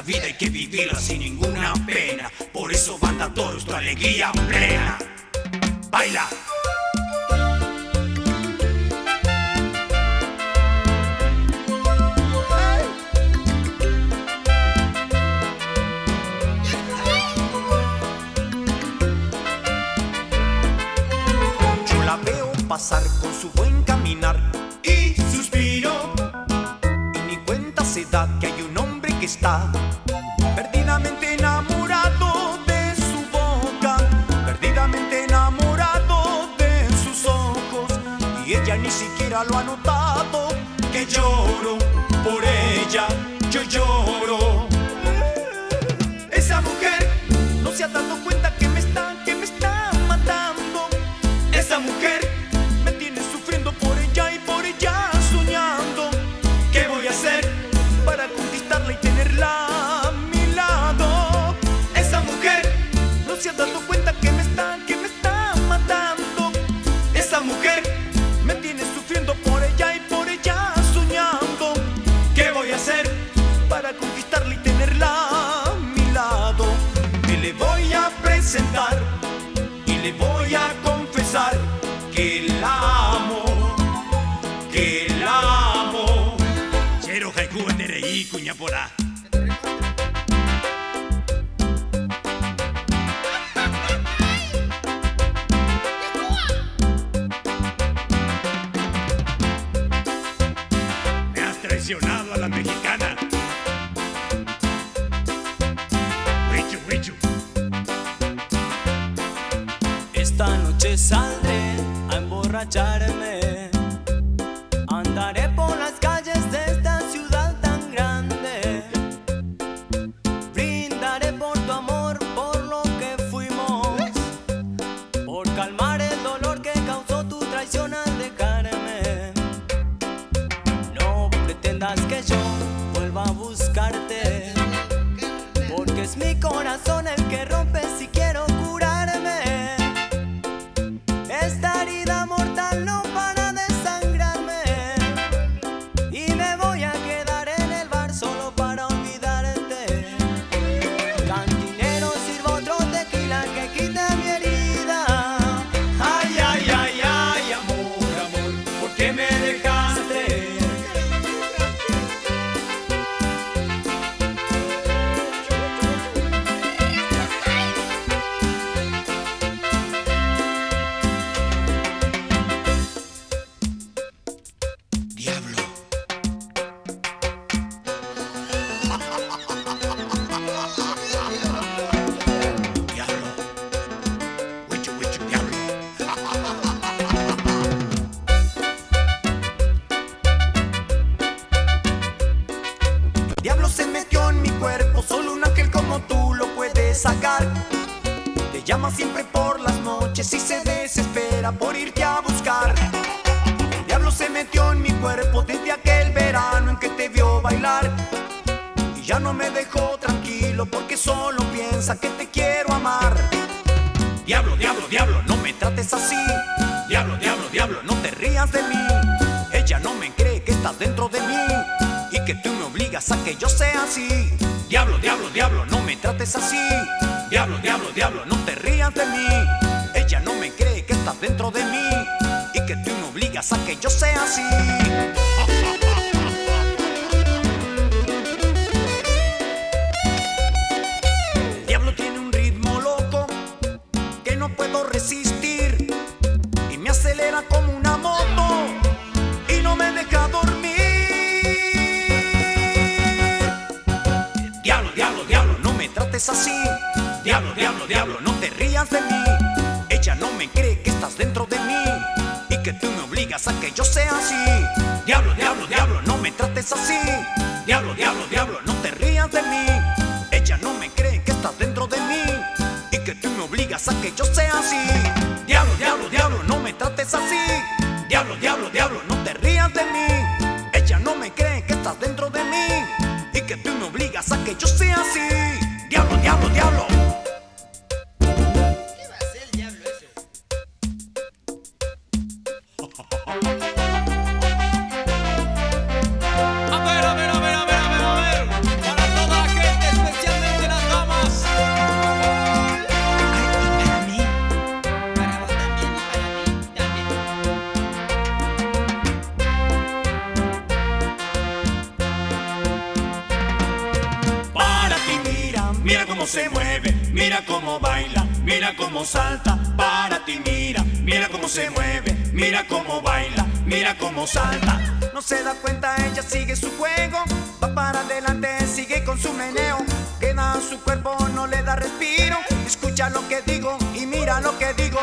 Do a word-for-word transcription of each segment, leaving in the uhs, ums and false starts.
vida hay que vivirla sin ninguna pena. Por eso Banda Toros, tu alegría plena. Baila. Yo la veo pasar con su buen caminar Y suspiro. y ni cuenta se da que hay un hombre que está perdidamente enamorado de su boca, perdidamente enamorado de sus ojos, y ella ni siquiera lo ha notado, Que lloro por ella, yo lloro. esa mujer no se ha dado cuenta que me está, que me está matando. Esa mujer, Me tiene sufriendo por ella y por ella soñando. ¿qué voy a hacer? Para conquistarla y tenerla a mi lado. Esa mujer, No se ha dado cuenta que me está, que me está matando. esa mujer, Me tiene sufriendo por ella y por ella soñando. ¿qué voy a hacer? Para conquistarla y tenerla a mi lado. Y le voy a presentar y le voy a confesar que la amo, que la amo. Chero haiku enerei kuñapora. Me has traicionado a la mexicana. Huichu, huichu. Esta noche saldré a emborracharme. Andaré por las calles de esta ciudad tan grande. Brindaré por tu amor, por lo que fuimos, por calmar el dolor que causó tu traición al dejarme. No pretendas que yo vuelva a buscarte, porque es mi corazón el que rompe si quiero curarme. Esta herida mortal no para de sangrarme, y me voy a quedar en el bar solo para olvidarte. Cantinero, sirva otro tequila que quite mi herida. Ay, ay, ay, ay, amor, amor, ¿por qué me dejaste? Diablo. Diablo. Huichu, huichu, diablo. El diablo se metió en mi cuerpo, solo un ángel como tú lo puede sacar. Te llama siempre por las noches y se desespera por irte a buscar. El diablo se metió en mi cuerpo desde aquel verano en que te vio bailar, y ya no me dejó tranquilo porque solo piensa que te quiero amar. Diablo, diablo, diablo, no me Trates así, Diablo, diablo, diablo, no no te rías de mí. Ella no me cree que estás dentro de mí y que tú me obligas a que yo sea así. Diablo, diablo, diablo, no me Trates así, Diablo, diablo, diablo, no no te rías de mí. Ella no me cree que estás dentro de mí y que tú me obligas a que yo sea así. El diablo tiene un ritmo loco que no puedo resistir, y me acelera como una moto y no me deja dormir. Diablo, diablo, diablo, no me Trates así, Diablo, diablo, diablo, no no te rías de mí. Ella no me cree que estás dentro de mí y que tú me obligas a que yo sea así. Diablo, diablo, diablo, no No me trates así, Diablo, diablo, diablo, no no te rías de mí. Ella no me cree que estás dentro de mí y que tú me obligas a que yo sea así. Diablo, diablo, diablo, No me trates así, Diablo, diablo, diablo, no no te rías de mí. Ella no me cree que estás dentro de mí y que tú me obligas a que yo sea así. Diablo, diablo, diablo. ¿Qué va a hacer el diablo ese? A ver, a ver, a ver, a ver, a ver, a ver. Para toda la gente cómo baila, mira cómo salta, para ti mira, mira cómo se mueve, mira cómo baila, mira cómo salta. No se da cuenta, ella sigue su juego, va para adelante, sigue con su meneo. Queda su cuerpo, no le da respiro. Escucha lo que digo y mira lo que digo.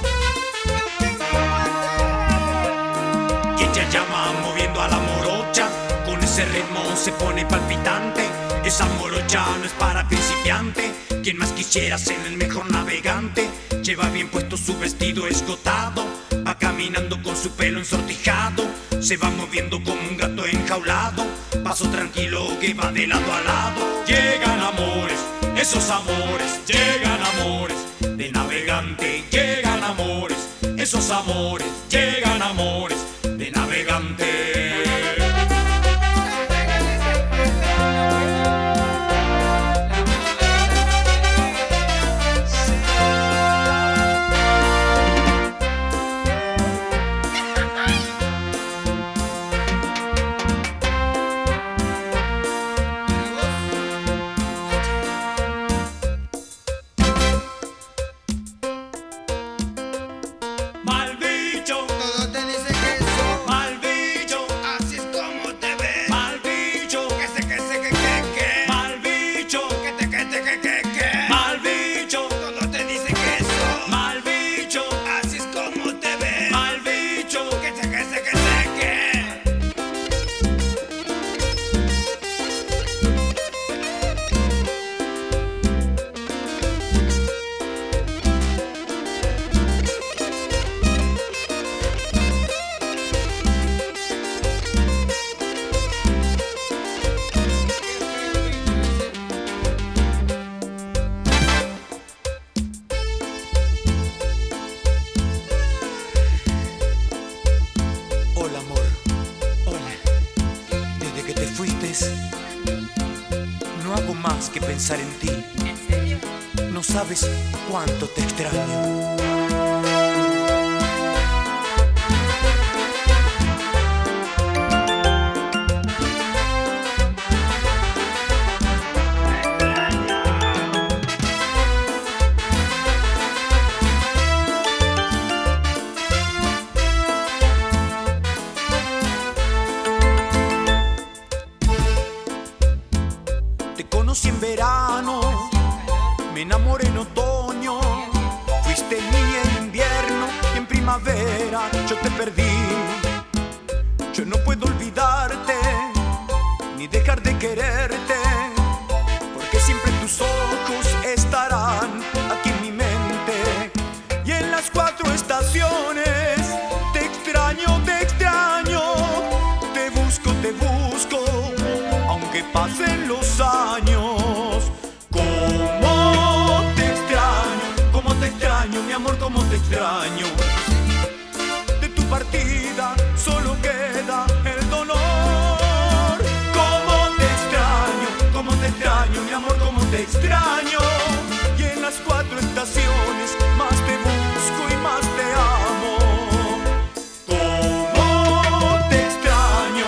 Y ella llama moviendo a la morocha, con ese ritmo se pone palpitante. Esa morocha no es para principiante, quien más quisiera ser el mejor navegante. Lleva bien puesto su vestido escotado, va caminando con su pelo ensortijado, se va moviendo como un gato enjaulado, paso tranquilo que va de lado a lado. Llegan amores, esos amores, llegan amores, de navegante llegan amores, esos amores, llegan amores, de navegante. No hago más que pensar en ti. No sabes cuánto te extraño. Te conocí en verano, me enamoré en otoño, fuiste mía en invierno y en primavera yo te perdí. Yo no puedo olvidarte, ni dejar de quererte, porque siempre tus ojos estarán aquí en mi mente. Y en las cuatro estaciones te extraño, te extraño, te busco, te busco, aunque pasen los años. Cómo te extraño, cómo te extraño, mi amor, cómo te extraño. De tu partida solo queda el dolor. Cómo te extraño, cómo te extraño, mi amor, cómo te extraño. Y en las cuatro estaciones más te busco y más te amo. Cómo te extraño.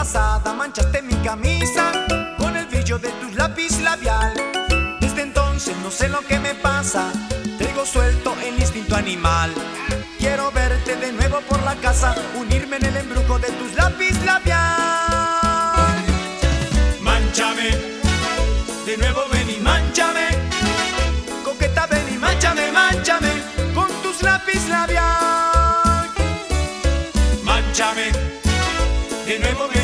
pasada manchaste mi camisa con el brillo de tus lápiz labial. Desde entonces no sé lo que me pasa, traigo suelto el instinto animal. Quiero verte de nuevo por la casa, unirme en el embrujo de tus lápiz labial. Mánchame, de nuevo ven y mánchame. Coqueta, ven y mánchame, mánchame con tus lápiz labial. Mánchame, de nuevo ven.